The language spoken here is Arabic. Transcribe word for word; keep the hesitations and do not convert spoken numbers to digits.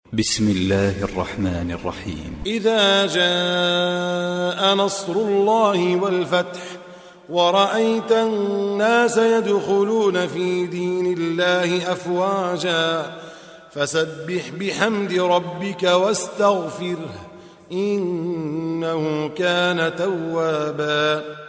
بسم الله الرحمن الرحيم. إذا جاء نصر الله والفتح ورأيت الناس يدخلون في دين الله أفواجا فسبح بحمد ربك واستغفره إنه كان توابا.